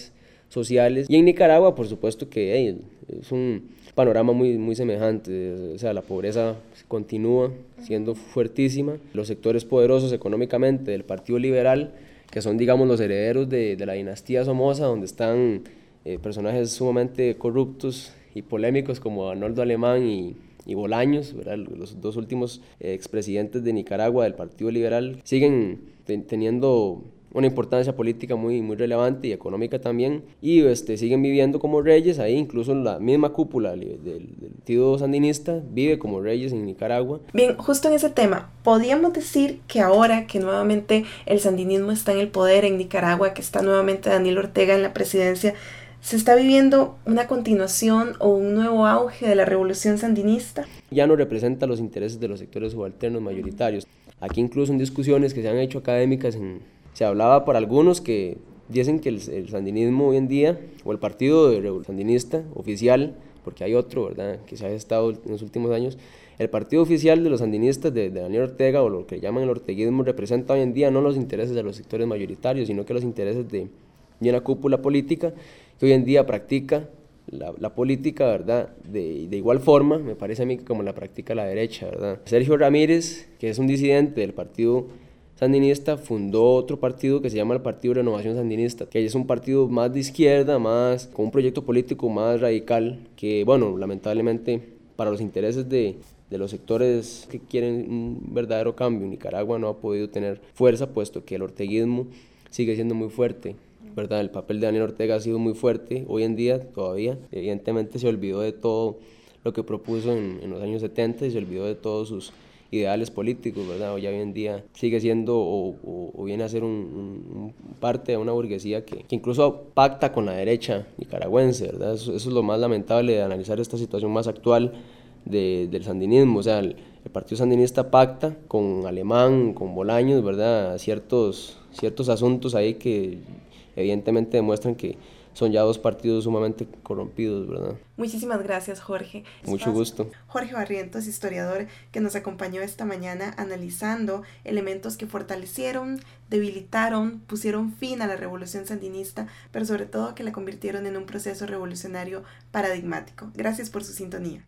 sociales. Y en Nicaragua, por supuesto que hey, es un panorama muy, muy semejante, o sea, la pobreza continúa siendo fuertísima. Los sectores poderosos económicamente del Partido Liberal, que son, digamos, los herederos de, de la dinastía Somoza, donde están eh, personajes sumamente corruptos y polémicos como Arnoldo Alemán y, y Bolaños, ¿verdad? Los dos últimos eh, expresidentes de Nicaragua del Partido Liberal, siguen te, teniendo una importancia política muy, muy relevante y económica también, y este, siguen viviendo como reyes ahí, incluso la misma cúpula del, del partido sandinista vive como reyes en Nicaragua. Bien, justo en ese tema, ¿podríamos decir que ahora que nuevamente el sandinismo está en el poder en Nicaragua, que está nuevamente Daniel Ortega en la presidencia, se está viviendo una continuación o un nuevo auge de la revolución sandinista? Ya no representa los intereses de los sectores subalternos mayoritarios. Aquí incluso en discusiones que se han hecho académicas en se hablaba por algunos que dicen que el, el sandinismo hoy en día, o el partido sandinista oficial, porque hay otro, ¿verdad?, que se ha gestado en los últimos años, el partido oficial de los sandinistas de, de Daniel Ortega, o lo que llaman el orteguismo, representa hoy en día no los intereses de los sectores mayoritarios, sino que los intereses de, de una cúpula política que hoy en día practica la, la política, ¿verdad?, de, de igual forma, me parece a mí, como la practica la derecha, ¿verdad? Sergio Ramírez, que es un disidente del partido sandinista, fundó otro partido que se llama el Partido Renovación Sandinista, que es un partido más de izquierda, más con un proyecto político más radical, que bueno, lamentablemente para los intereses de, de los sectores que quieren un verdadero cambio, Nicaragua no ha podido tener fuerza, puesto que el orteguismo sigue siendo muy fuerte, ¿verdad? El papel de Daniel Ortega ha sido muy fuerte, hoy en día todavía, evidentemente se olvidó de todo lo que propuso en, en los años setenta y se olvidó de todos sus ideales políticos, ¿verdad? Hoy en día sigue siendo o, o, o viene a ser un, un, un parte de una burguesía que, que incluso pacta con la derecha nicaragüense, ¿verdad? Eso, eso es lo más lamentable de analizar esta situación más actual de, del sandinismo, o sea, el, el partido sandinista pacta con Alemán, con Bolaños, ¿verdad? Ciertos, ciertos asuntos ahí que evidentemente demuestran que son ya dos partidos sumamente corrompidos, ¿verdad? Muchísimas gracias, Jorge. Mucho gusto. Jorge Barrientos, historiador, que nos acompañó esta mañana analizando elementos que fortalecieron, debilitaron, pusieron fin a la revolución sandinista, pero sobre todo que la convirtieron en un proceso revolucionario paradigmático. Gracias por su sintonía.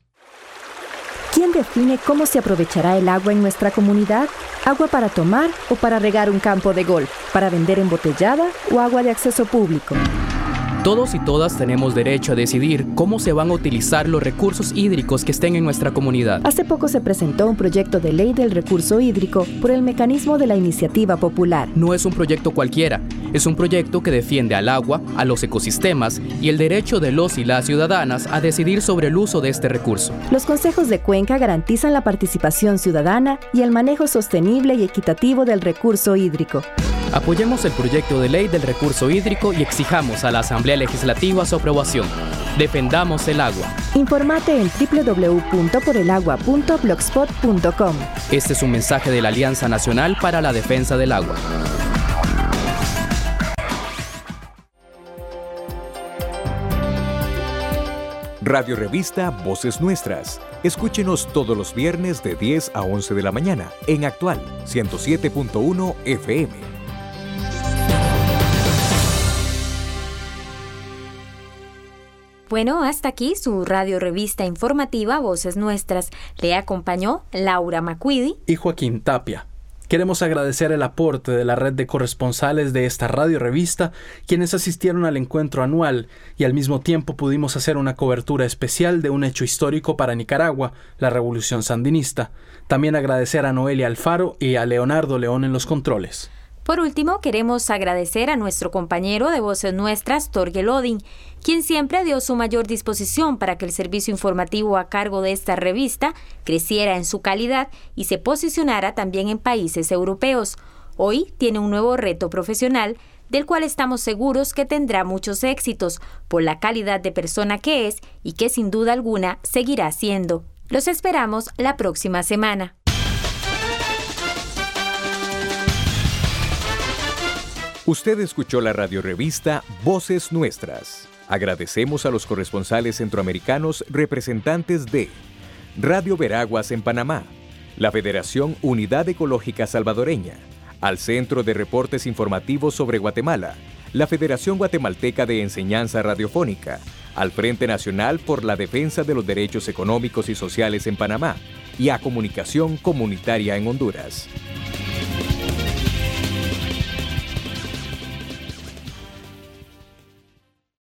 ¿Quién define cómo se aprovechará el agua en nuestra comunidad? ¿Agua para tomar o para regar un campo de golf? ¿Para vender embotellada o agua de acceso público? Todos y todas tenemos derecho a decidir cómo se van a utilizar los recursos hídricos que estén en nuestra comunidad. Hace poco se presentó un proyecto de ley del recurso hídrico por el mecanismo de la iniciativa popular. No es un proyecto cualquiera, es un proyecto que defiende al agua, a los ecosistemas y el derecho de los y las ciudadanas a decidir sobre el uso de este recurso. Los consejos de Cuenca garantizan la participación ciudadana y el manejo sostenible y equitativo del recurso hídrico. Apoyemos el proyecto de ley del recurso hídrico y exijamos a la Asamblea Legislativa su aprobación. Defendamos el agua. Informate en doble u doble u doble u punto por el agua punto blogspot punto com. Este es un mensaje de la Alianza Nacional para la Defensa del Agua. Radio Revista Voces Nuestras. Escúchenos todos los viernes de diez a once de la mañana en Actual ciento siete punto uno F M. Bueno, hasta aquí su radio revista informativa Voces Nuestras. Le acompañó Laura Macquidi y Joaquín Tapia. Queremos agradecer el aporte de la red de corresponsales de esta radio revista, quienes asistieron al encuentro anual y al mismo tiempo pudimos hacer una cobertura especial de un hecho histórico para Nicaragua, la Revolución Sandinista. También agradecer a Noelia Alfaro y a Leonardo León en los controles. Por último, queremos agradecer a nuestro compañero de Voces Nuestras, Torgel Odin, quien siempre dio su mayor disposición para que el servicio informativo a cargo de esta revista creciera en su calidad y se posicionara también en países europeos. Hoy tiene un nuevo reto profesional, del cual estamos seguros que tendrá muchos éxitos por la calidad de persona que es y que sin duda alguna seguirá siendo. Los esperamos la próxima semana. Usted escuchó la radiorevista Voces Nuestras. Agradecemos a los corresponsales centroamericanos representantes de Radio Veraguas en Panamá, la Federación Unidad Ecológica Salvadoreña, al Centro de Reportes Informativos sobre Guatemala, la Federación Guatemalteca de Enseñanza Radiofónica, al Frente Nacional por la Defensa de los Derechos Económicos y Sociales en Panamá y a Comunicación Comunitaria en Honduras.